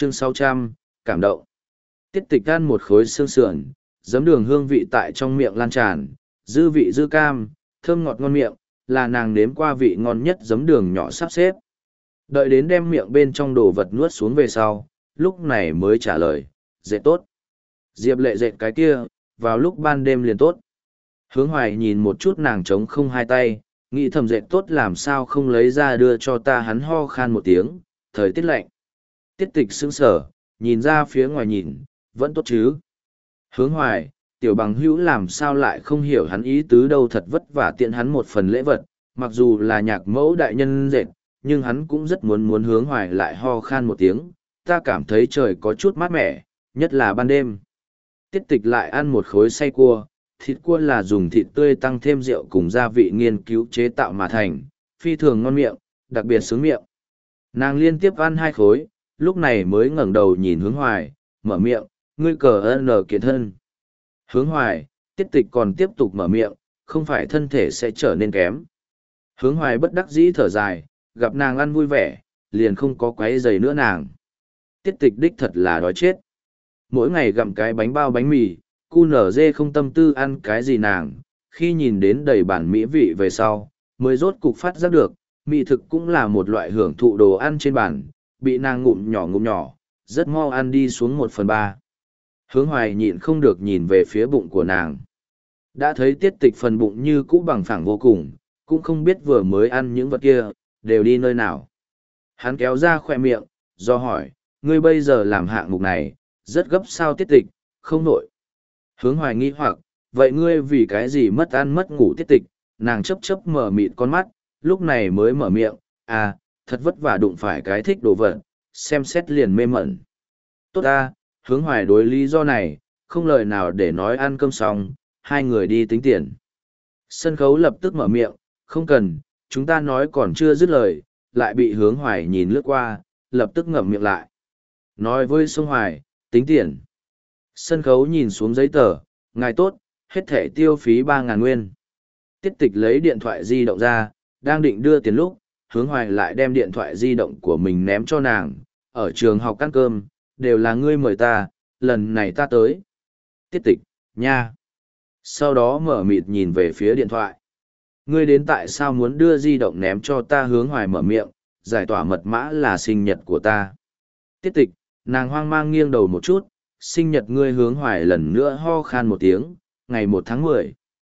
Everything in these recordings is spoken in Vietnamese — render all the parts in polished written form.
Chương 600, cảm động. Tiết tịch ăn một khối xương sườn, giấm đường hương vị tại trong miệng lan tràn, dư vị dư cam, thơm ngọt ngon miệng, là nàng nếm qua vị ngon nhất giấm đường nhỏ sắp xếp. Đợi đến đem miệng bên trong đồ vật nuốt xuống về sau, lúc này mới trả lời, dệt tốt. Diệp Lệ dệt cái kia, vào lúc ban đêm liền tốt. Hướng Hoài nhìn một chút nàng trống không hai tay, nghĩ thầm dệt tốt làm sao không lấy ra đưa cho ta, hắn ho khan một tiếng, thời tiết lạnh. Tiết tịch sững sờ, nhìn ra phía ngoài nhìn, vẫn tốt chứ. Hướng Hoài, tiểu bằng hữu làm sao lại không hiểu hắn ý tứ đâu, thật vất vả tiện hắn một phần lễ vật, mặc dù là nhạc mẫu đại nhân dệt, nhưng hắn cũng rất muốn Hướng Hoài lại ho khan một tiếng, ta cảm thấy trời có chút mát mẻ, nhất là ban đêm. Tiết tịch lại ăn một khối xay cua, thịt cua là dùng thịt tươi tăng thêm rượu cùng gia vị nghiên cứu chế tạo mà thành, phi thường ngon miệng, đặc biệt sướng miệng. Nàng liên tiếp ăn hai khối, lúc này mới ngẩng đầu nhìn Hướng Hoài, mở miệng, ngươi cờ nở kiện thân. Hướng Hoài, Tiết tịch còn tiếp tục mở miệng, không phải thân thể sẽ trở nên kém. Hướng Hoài bất đắc dĩ thở dài, gặp nàng ăn vui vẻ, liền không có quấy giày nữa nàng. Tiết tịch đích thật là đói chết. Mỗi ngày gặm cái bánh bao bánh mì, cu nở dê không tâm tư ăn cái gì nàng, khi nhìn đến đầy bản mỹ vị về sau, mới rốt cục phát giác được, mỹ thực cũng là một loại hưởng thụ đồ ăn trên bàn, bị nàng ngụm nhỏ, rất mau ăn đi xuống 1/3. Hướng Hoài nhịn không được nhìn về phía bụng của nàng. Đã thấy tiết tịch phần bụng như cũ bằng phẳng vô cùng, cũng không biết vừa mới ăn những vật kia, đều đi nơi nào. Hắn kéo ra khoe miệng, do hỏi, ngươi bây giờ làm hạng mục này, rất gấp sao tiết tịch, không nổi. Hướng Hoài nghi hoặc, vậy ngươi vì cái gì mất ăn mất ngủ tiết tịch, nàng chớp mở mịt con mắt, lúc này mới mở miệng, à, thật vất vả đụng phải cái thích đồ vật, xem xét liền mê mẩn. Tốt ta, Hướng Hoài đối lý do này, không lời nào để nói, ăn cơm xong, hai người đi tính tiền. Sân khấu lập tức mở miệng, không cần, chúng ta nói còn chưa dứt lời, lại bị Hướng Hoài nhìn lướt qua, lập tức ngậm miệng lại. Nói với Sông Hoài, tính tiền. Sân khấu nhìn xuống giấy tờ, ngài tốt, hết thẻ tiêu phí 3.000 nguyên. Tiết tịch lấy điện thoại di động ra, đang định đưa tiền lúc, Hướng Hoài lại đem điện thoại di động của mình ném cho nàng. Ở trường học ăn cơm, đều là ngươi mời ta, lần này ta tới. Tiết tịch, nha. Sau đó mở mịt nhìn về phía điện thoại. Ngươi đến tại sao muốn đưa di động ném cho ta? Hướng Hoài mở miệng, giải tỏa mật mã là sinh nhật của ta. Tiết tịch, nàng hoang mang nghiêng đầu một chút, sinh nhật ngươi. Hướng Hoài lần nữa ho khan một tiếng, ngày 1 tháng 10.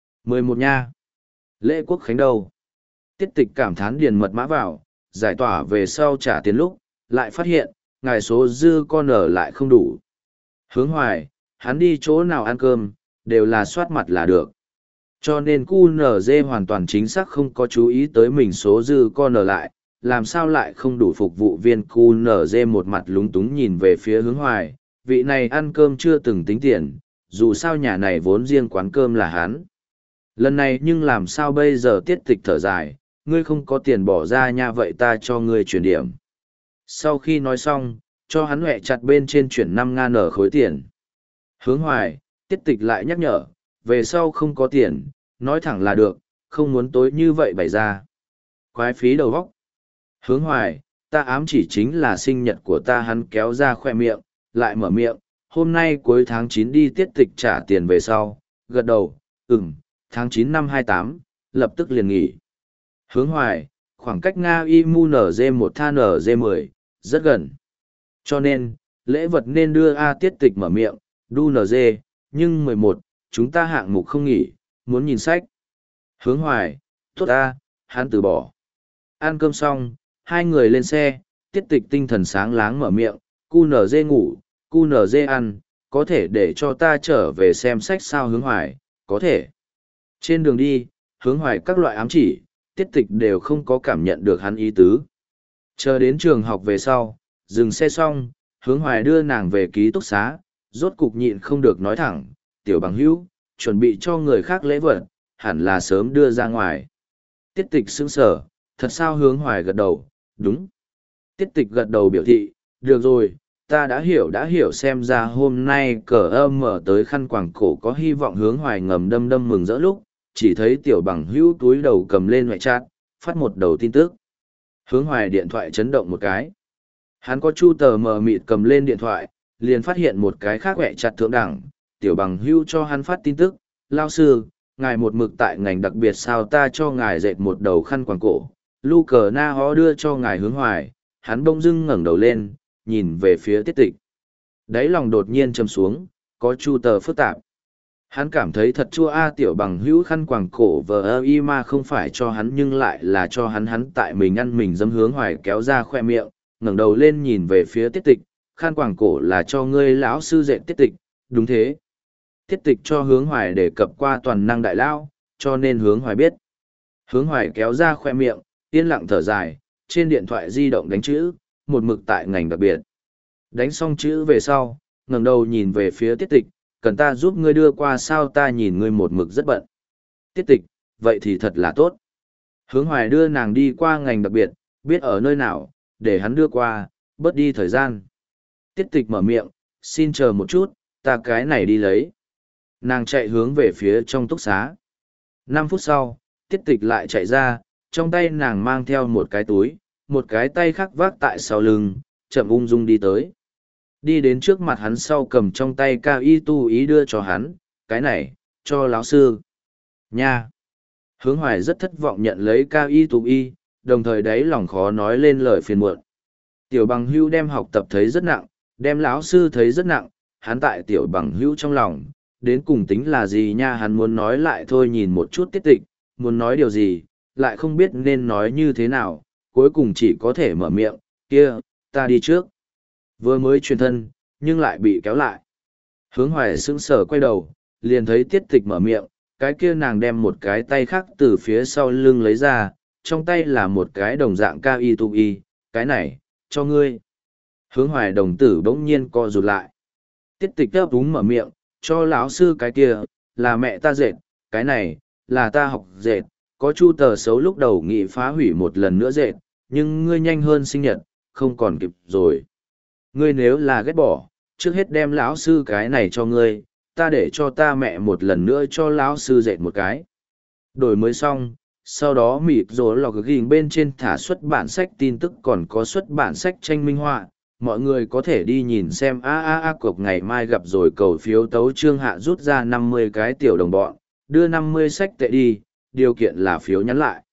11 nha. Lễ quốc khánh đâu? Tiết tịch cảm thán điền mật mã vào, giải tỏa về sau trả tiền lúc, lại phát hiện, ngài số dư con ở lại không đủ. Hướng Hoài, hắn đi chỗ nào ăn cơm, đều là soát mặt là được. Cho nên QNZ hoàn toàn chính xác không có chú ý tới mình số dư con ở lại, làm sao lại không đủ. Phục vụ viên QNZ một mặt lúng túng nhìn về phía Hướng Hoài, vị này ăn cơm chưa từng tính tiền, dù sao nhà này vốn riêng quán cơm là hắn. Lần này nhưng làm sao bây giờ? Tiết tịch thở dài, ngươi không có tiền bỏ ra nha, vậy ta cho ngươi chuyển điểm. Sau khi nói xong, cho hắn huệ chặt bên trên chuyển 5.000 ở khối tiền. Hướng Hoài, Tiết tịch lại nhắc nhở, về sau không có tiền, nói thẳng là được, không muốn tối như vậy bày ra. Quái phí đầu vóc. Hướng Hoài, ta ám chỉ chính là sinh nhật của ta. Hắn kéo ra khoe miệng, lại mở miệng, hôm nay cuối tháng 9 đi. Tiết tịch trả tiền về sau, gật đầu, tháng 9 năm 28, lập tức liền nghỉ. Hướng Hoài, khoảng cách Nga IMUNZ1 tha NZ10, rất gần. Cho nên, lễ vật nên đưa A. Tiết tịch mở miệng, đu NZ, nhưng 11, chúng ta hạng mục không nghỉ, muốn nhìn sách. Hướng Hoài, tốt A, hắn từ bỏ. Ăn cơm xong, hai người lên xe, Tiết tịch tinh thần sáng láng mở miệng, QNZ ngủ, QNZ ăn, có thể để cho ta trở về xem sách sao? Hướng Hoài, có thể. Trên đường đi, Hướng Hoài các loại ám chỉ, Tiết tịch đều không có cảm nhận được hắn ý tứ. Chờ đến trường học về sau, dừng xe xong, Hướng Hoài đưa nàng về ký túc xá, rốt cục nhịn không được nói thẳng, tiểu bằng hữu, chuẩn bị cho người khác lễ vật, hẳn là sớm đưa ra ngoài. Tiết tịch sững sờ, thật sao? Hướng Hoài gật đầu, đúng. Tiết tịch gật đầu biểu thị, được rồi, ta đã hiểu, xem ra hôm nay cờ âm mở tới khăn quàng cổ có hy vọng. Hướng Hoài ngầm đâm mừng rỡ lúc, chỉ thấy tiểu bằng hữu túi đầu cầm lên ngoại chat, phát một đầu tin tức. Hướng Hoài điện thoại chấn động một cái. Hắn có chu tờ mờ mịt cầm lên điện thoại, liền phát hiện một cái khác quẹ chặt thượng đẳng, tiểu bằng hưu cho hắn phát tin tức, lao sư, ngài một mực tại ngành đặc biệt sao ta cho ngài dệt một đầu khăn quàng cổ, lu cờ na hó đưa cho ngài Hướng Hoài, hắn bỗng dưng ngẩng đầu lên, nhìn về phía Tiết Tịch. Đáy lòng đột nhiên châm xuống, có chu tờ phức tạp. Hắn cảm thấy thật chua tiểu bằng hữu khăn quàng cổ vờ ơ y mà không phải cho hắn nhưng lại là cho hắn tại mình ăn mình dâm Hướng Hoài kéo ra khoe miệng, ngẩng đầu lên nhìn về phía Tiết Tịch, khăn quàng cổ là cho ngươi lão sư dệt. Tiết Tịch, đúng thế. Tiết Tịch cho Hướng Hoài đề cập qua toàn năng đại lao, cho nên Hướng Hoài biết. Hướng Hoài kéo ra khoe miệng, yên lặng thở dài, trên điện thoại di động đánh chữ, một mực tại ngành đặc biệt. Đánh xong chữ về sau, ngẩng đầu nhìn về phía Tiết Tịch, cần ta giúp ngươi đưa qua sao ta nhìn ngươi một mực rất bận. Tiết Tịch, vậy thì thật là tốt. Hướng Hoài đưa nàng đi qua ngành đặc biệt, biết ở nơi nào, để hắn đưa qua, bớt đi thời gian. Tiết Tịch mở miệng, xin chờ một chút, ta cái này đi lấy. Nàng chạy hướng về phía trong túc xá. 5 phút sau, Tiết Tịch lại chạy ra, trong tay nàng mang theo một cái túi, một cái tay khác vác tại sau lưng, chậm ung dung đi tới. Đi đến trước mặt hắn sau cầm trong tay cao y tu ý đưa cho hắn, cái này, cho lão sư. Nha! Hướng Hoài rất thất vọng nhận lấy cao y tu y, đồng thời đáy lòng khó nói lên lời phiền muộn. Tiểu bằng hưu đem học tập thấy rất nặng, đem lão sư thấy rất nặng, hắn tại tiểu bằng hưu trong lòng, đến cùng tính là gì nha, hắn muốn nói lại thôi nhìn một chút Tiết Tịch, muốn nói điều gì, lại không biết nên nói như thế nào, cuối cùng chỉ có thể mở miệng, kia, ta đi trước. Vừa mới truyền thân, nhưng lại bị kéo lại. Hướng Hoài sững sờ quay đầu, liền thấy Tiết Tịch mở miệng, cái kia nàng đem một cái tay khác từ phía sau lưng lấy ra, trong tay là một cái đồng dạng cao y tu y, cái này, cho ngươi. Hướng Hoài đồng tử bỗng nhiên co rụt lại. Tiết Tịch đáp đúng mở miệng, cho lão sư cái kia, là mẹ ta dệt, cái này, là ta học dệt, có chu tờ xấu lúc đầu nghị phá hủy một lần nữa dệt, nhưng ngươi nhanh hơn sinh nhật, không còn kịp rồi. Ngươi nếu là ghét bỏ, trước hết đem lão sư cái này cho ngươi, ta để cho ta mẹ một lần nữa cho lão sư dệt một cái. Đổi mới xong, sau đó mịt rồi lọc ghiền bên trên thả xuất bản sách tin tức còn có xuất bản sách tranh minh họa. Mọi người có thể đi nhìn xem cuộc ngày mai gặp rồi cầu phiếu tấu trương hạ rút ra 50 cái tiểu đồng bọn, đưa 50 sách tệ đi, điều kiện là phiếu nhắn lại.